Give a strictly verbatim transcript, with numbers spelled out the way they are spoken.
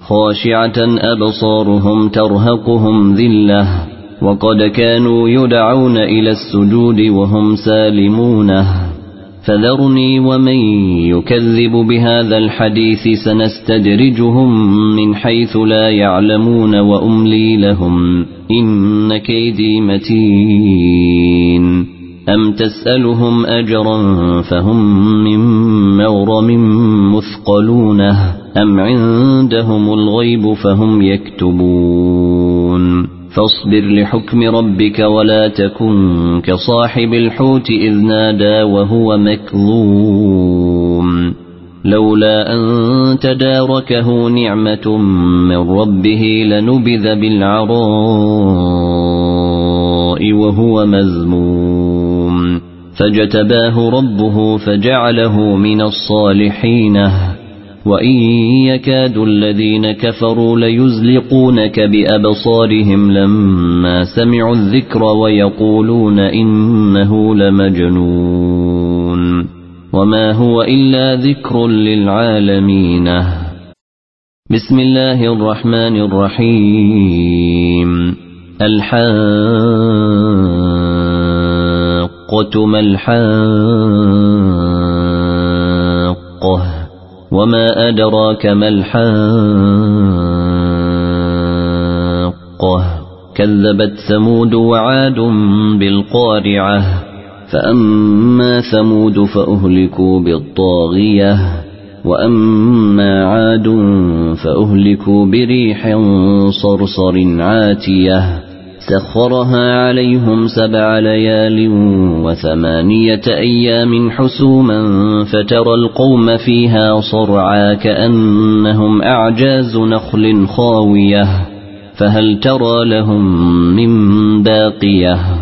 خاشعة أبصارهم ترهقهم ذلة وقد كانوا يدعون إلى السجود وهم سالمونه فذرني ومن يكذب بهذا الحديث سنستدرجهم من حيث لا يعلمون وأملي لهم إن كيدي متين أم تسألهم أجرا فهم من مغرم مثقلونه أم عندهم الغيب فهم يكتبون فاصبر لحكم ربك ولا تكن كصاحب الحوت إذ نادى وهو مكظوم لولا أن تداركه نعمة من ربه لنبذ بالعراء وهو مذموم فاجتباه ربه فجعله من الصالحين وإن يكاد الذين كفروا ليزلقونك بأبصارهم لما سمعوا الذكر ويقولون إنه لمجنون وما هو إلا ذكر للعالمين. بسم الله الرحمن الرحيم. الحاقة ما الحاقة وما أدراك ما الحاقة كذبت ثمود وعاد بالقارعة فأما ثمود فأهلكوا بالطاغية وأما عاد فأهلكوا بريح صرصر عاتية سخرها عليهم سبع ليال وثمانية أيام حسوما فترى القوم فيها صرعا كأنهم أعجاز نخل خاوية فهل ترى لهم من باقية